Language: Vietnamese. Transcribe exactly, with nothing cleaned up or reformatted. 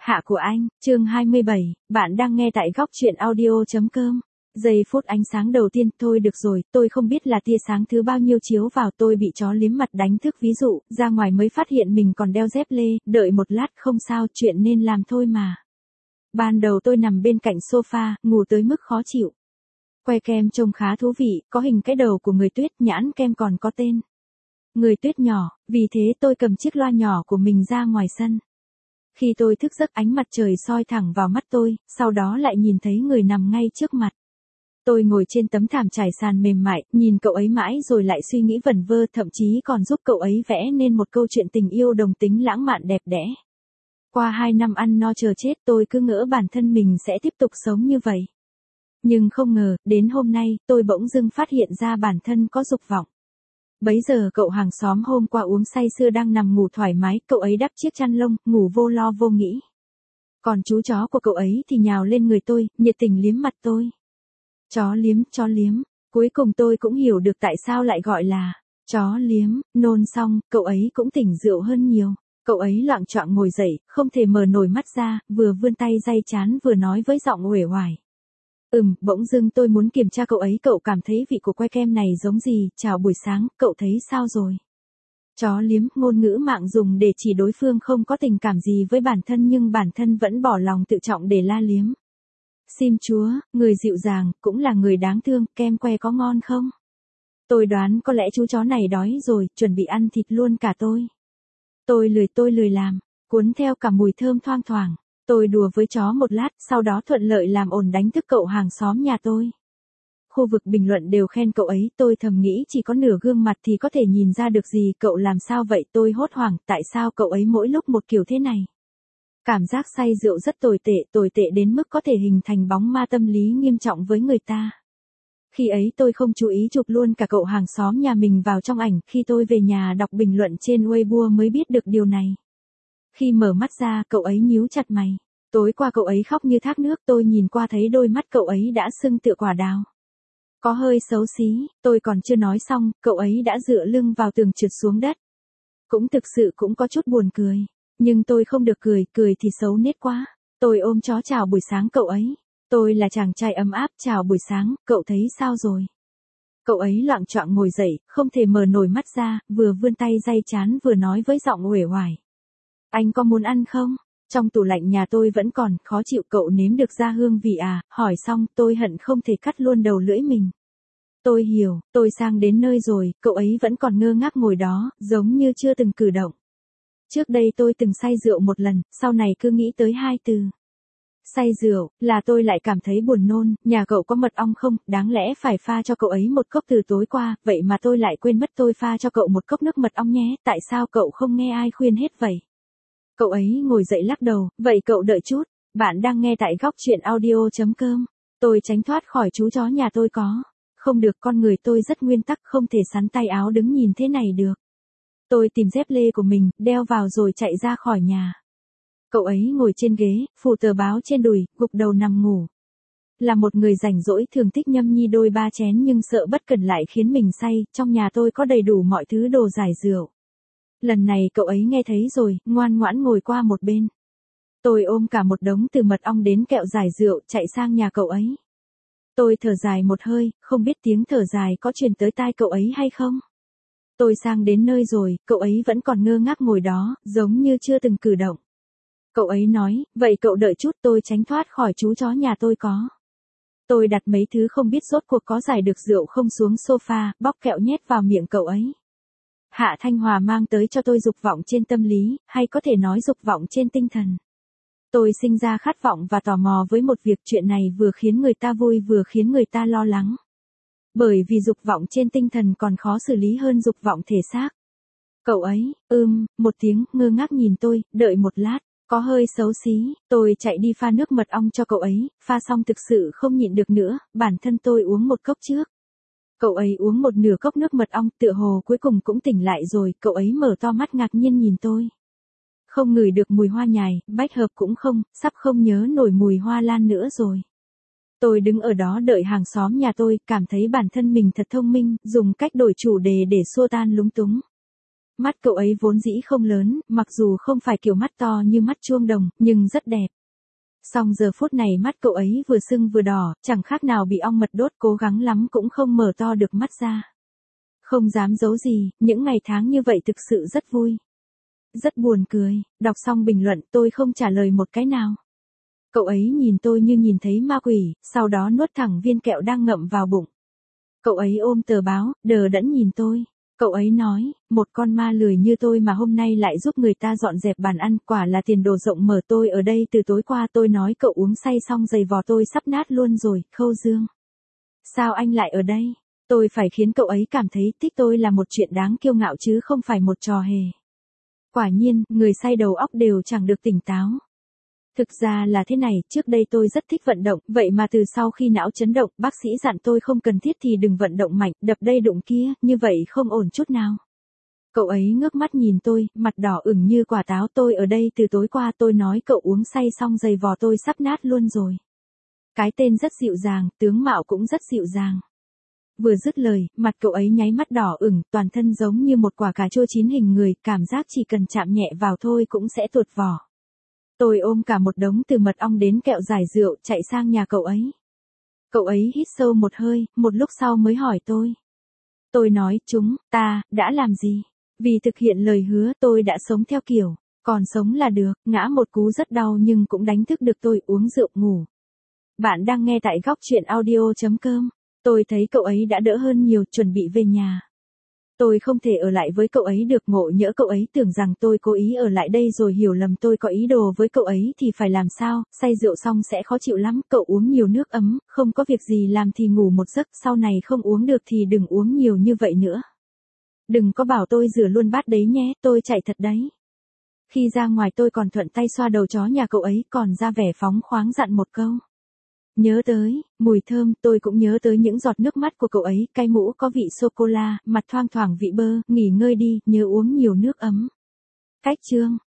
Hạ của anh, chương hai mươi bảy, bạn đang nghe tại góc truyện audio chấm com. Giây phút ánh sáng đầu tiên, thôi được rồi, tôi không biết là tia sáng thứ bao nhiêu chiếu vào, tôi bị chó liếm mặt đánh thức, ví dụ, ra ngoài mới phát hiện mình còn đeo dép lê, đợi một lát không sao, chuyện nên làm thôi mà. Ban đầu tôi nằm bên cạnh sofa, ngủ tới mức khó chịu. Que kem trông khá thú vị, có hình cái đầu của người tuyết, nhãn kem còn có tên Người Tuyết nhỏ, vì thế tôi cầm chiếc loa nhỏ của mình ra ngoài sân. Khi tôi thức giấc, ánh mặt trời soi thẳng vào mắt tôi, sau đó lại nhìn thấy người nằm ngay trước mặt. Tôi ngồi trên tấm thảm trải sàn mềm mại, nhìn cậu ấy mãi rồi lại suy nghĩ vẩn vơ, thậm chí còn giúp cậu ấy vẽ nên một câu chuyện tình yêu đồng tính lãng mạn đẹp đẽ. Qua hai năm ăn no chờ chết, tôi cứ ngỡ bản thân mình sẽ tiếp tục sống như vậy. Nhưng không ngờ, đến hôm nay, tôi bỗng dưng phát hiện ra bản thân có dục vọng. Bấy giờ cậu hàng xóm hôm qua uống say sưa đang nằm ngủ thoải mái, cậu ấy đắp chiếc chăn lông, ngủ vô lo vô nghĩ. Còn chú chó của cậu ấy thì nhào lên người tôi, nhiệt tình liếm mặt tôi. Chó liếm, chó liếm, cuối cùng tôi cũng hiểu được tại sao lại gọi là chó liếm. Nôn xong, cậu ấy cũng tỉnh rượu hơn nhiều. Cậu ấy loạng choạng ngồi dậy, không thể mở nổi mắt ra, vừa vươn tay day chán vừa nói với giọng uể oải. Ừm, bỗng dưng tôi muốn kiểm tra cậu ấy, cậu cảm thấy vị của que kem này giống gì, chào buổi sáng, cậu thấy sao rồi? Chó liếm, ngôn ngữ mạng dùng để chỉ đối phương không có tình cảm gì với bản thân nhưng bản thân vẫn bỏ lòng tự trọng để la liếm. Sim chúa, người dịu dàng, cũng là người đáng thương, kem que có ngon không? Tôi đoán có lẽ chú chó này đói rồi, chuẩn bị ăn thịt luôn cả tôi. Tôi lười tôi lười làm, cuốn theo cả mùi thơm thoang thoảng. Tôi đùa với chó một lát, sau đó thuận lợi làm ổn đánh thức cậu hàng xóm nhà tôi. Khu vực bình luận đều khen cậu ấy, tôi thầm nghĩ chỉ có nửa gương mặt thì có thể nhìn ra được gì, cậu làm sao vậy, tôi hốt hoảng, tại sao cậu ấy mỗi lúc một kiểu thế này. Cảm giác say rượu rất tồi tệ, tồi tệ đến mức có thể hình thành bóng ma tâm lý nghiêm trọng với người ta. Khi ấy tôi không chú ý chụp luôn cả cậu hàng xóm nhà mình vào trong ảnh, khi tôi về nhà đọc bình luận trên Weibo mới biết được điều này. Khi mở mắt ra, cậu ấy nhíu chặt mày. Tối qua cậu ấy khóc như thác nước, tôi nhìn qua thấy đôi mắt cậu ấy đã sưng tựa quả đào. Có hơi xấu xí, tôi còn chưa nói xong, cậu ấy đã dựa lưng vào tường trượt xuống đất. Cũng thực sự cũng có chút buồn cười. Nhưng tôi không được cười, cười thì xấu nết quá. Tôi ôm chó chào buổi sáng cậu ấy. Tôi là chàng trai ấm áp, chào buổi sáng, cậu thấy sao rồi? Cậu ấy loạng choạng ngồi dậy, không thể mở nổi mắt ra, vừa vươn tay day chán vừa nói với giọng uể oải. Anh có muốn ăn không? Trong tủ lạnh nhà tôi vẫn còn, khó chịu, cậu nếm được ra hương vị à? Hỏi xong, tôi hận không thể cắt luôn đầu lưỡi mình. Tôi hiểu, tôi sang đến nơi rồi, cậu ấy vẫn còn ngơ ngác ngồi đó, giống như chưa từng cử động. Trước đây tôi từng say rượu một lần, sau này cứ nghĩ tới hai từ say rượu, là tôi lại cảm thấy buồn nôn. Nhà cậu có mật ong không? Đáng lẽ phải pha cho cậu ấy một cốc từ tối qua, vậy mà tôi lại quên mất tôi pha cho cậu một cốc nước mật ong nhé, tại sao cậu không nghe ai khuyên hết vậy? Cậu ấy ngồi dậy lắc đầu, vậy cậu đợi chút, bạn đang nghe tại góc truyện audio chấm com. Tôi tránh thoát khỏi chú chó nhà tôi có. Không được, con người tôi rất nguyên tắc, không thể sắn tay áo đứng nhìn thế này được. Tôi tìm dép lê của mình, đeo vào rồi chạy ra khỏi nhà. Cậu ấy ngồi trên ghế, phủ tờ báo trên đùi, gục đầu nằm ngủ. Là một người rảnh rỗi thường thích nhâm nhi đôi ba chén nhưng sợ bất cẩn lại khiến mình say, trong nhà tôi có đầy đủ mọi thứ đồ giải rượu. Lần này cậu ấy nghe thấy rồi, ngoan ngoãn ngồi qua một bên. Tôi ôm cả một đống từ mật ong đến kẹo giải rượu, chạy sang nhà cậu ấy. Tôi thở dài một hơi, không biết tiếng thở dài có truyền tới tai cậu ấy hay không. Tôi sang đến nơi rồi, cậu ấy vẫn còn ngơ ngác ngồi đó, giống như chưa từng cử động. Cậu ấy nói, vậy cậu đợi chút, tôi tránh thoát khỏi chú chó nhà tôi có. Tôi đặt mấy thứ không biết rốt cuộc có giải được rượu không xuống sofa, bóc kẹo nhét vào miệng cậu ấy. Hạ Thanh Hòa mang tới cho tôi dục vọng trên tâm lý, hay có thể nói dục vọng trên tinh thần. Tôi sinh ra khát vọng và tò mò với một việc, chuyện này vừa khiến người ta vui vừa khiến người ta lo lắng. Bởi vì dục vọng trên tinh thần còn khó xử lý hơn dục vọng thể xác. Cậu ấy, ưm, một tiếng, ngơ ngác nhìn tôi, đợi một lát, có hơi xấu xí, tôi chạy đi pha nước mật ong cho cậu ấy, pha xong thực sự không nhịn được nữa, bản thân tôi uống một cốc trước. Cậu ấy uống một nửa cốc nước mật ong, tựa hồ cuối cùng cũng tỉnh lại rồi, cậu ấy mở to mắt ngạc nhiên nhìn tôi. Không ngửi được mùi hoa nhài, bách hợp cũng không, sắp không nhớ nổi mùi hoa lan nữa rồi. Tôi đứng ở đó đợi hàng xóm nhà tôi, cảm thấy bản thân mình thật thông minh, dùng cách đổi chủ đề để xua tan lúng túng. Mắt cậu ấy vốn dĩ không lớn, mặc dù không phải kiểu mắt to như mắt chuông đồng, nhưng rất đẹp. Song giờ phút này mắt cậu ấy vừa sưng vừa đỏ, chẳng khác nào bị ong mật đốt, cố gắng lắm cũng không mở to được mắt ra. Không dám giấu gì, những ngày tháng như vậy thực sự rất vui. Rất buồn cười, đọc xong bình luận tôi không trả lời một cái nào. Cậu ấy nhìn tôi như nhìn thấy ma quỷ, sau đó nuốt thẳng viên kẹo đang ngậm vào bụng. Cậu ấy ôm tờ báo, đờ đẫn nhìn tôi. Cậu ấy nói, một con ma lười như tôi mà hôm nay lại giúp người ta dọn dẹp bàn ăn, quả là tiền đồ rộng mở. Tôi ở đây từ tối qua. Tôi nói cậu uống say xong giày vò tôi sắp nát luôn rồi. Khâu Dương. Sao anh lại ở đây? Tôi phải khiến cậu ấy cảm thấy thích tôi là một chuyện đáng kiêu ngạo chứ không phải một trò hề. Quả nhiên, người say đầu óc đều chẳng được tỉnh táo. Thực ra là thế này, trước đây tôi rất thích vận động, vậy mà từ sau khi não chấn động, bác sĩ dặn tôi không cần thiết thì đừng vận động mạnh, đập đây đụng kia, như vậy không ổn chút nào. Cậu ấy ngước mắt nhìn tôi, mặt đỏ ửng như quả táo. Tôi ở đây từ tối qua. Tôi nói cậu uống say xong giày vò tôi sắp nát luôn rồi. Cái tên rất dịu dàng, tướng mạo cũng rất dịu dàng. Vừa dứt lời, mặt cậu ấy nháy mắt đỏ ửng, toàn thân giống như một quả cà chua chín hình người, cảm giác chỉ cần chạm nhẹ vào thôi cũng sẽ tuột vỏ. Tôi ôm cả một đống từ mật ong đến kẹo giải rượu, chạy sang nhà cậu ấy. Cậu ấy hít sâu một hơi, một lúc sau mới hỏi tôi. Tôi nói, chúng ta đã làm gì? Vì thực hiện lời hứa, tôi đã sống theo kiểu, còn sống là được, ngã một cú rất đau nhưng cũng đánh thức được tôi, uống rượu ngủ. Bạn đang nghe tại góc truyện audio chấm com. Tôi thấy cậu ấy đã đỡ hơn nhiều, chuẩn bị về nhà. Tôi không thể ở lại với cậu ấy được, ngộ nhỡ cậu ấy tưởng rằng tôi cố ý ở lại đây rồi hiểu lầm tôi có ý đồ với cậu ấy thì phải làm sao, say rượu xong sẽ khó chịu lắm. Cậu uống nhiều nước ấm, không có việc gì làm thì ngủ một giấc, sau này không uống được thì đừng uống nhiều như vậy nữa. Đừng có bảo tôi rửa luôn bát đấy nhé, tôi chạy thật đấy. Khi ra ngoài tôi còn thuận tay xoa đầu chó nhà cậu ấy, còn ra vẻ phóng khoáng dặn một câu. Nhớ tới, mùi thơm. Tôi cũng nhớ tới những giọt nước mắt của cậu ấy, cái mũ có vị sô-cô-la, mặt thoang thoảng vị bơ. Nghỉ ngơi đi, nhớ uống nhiều nước ấm. Cách chương.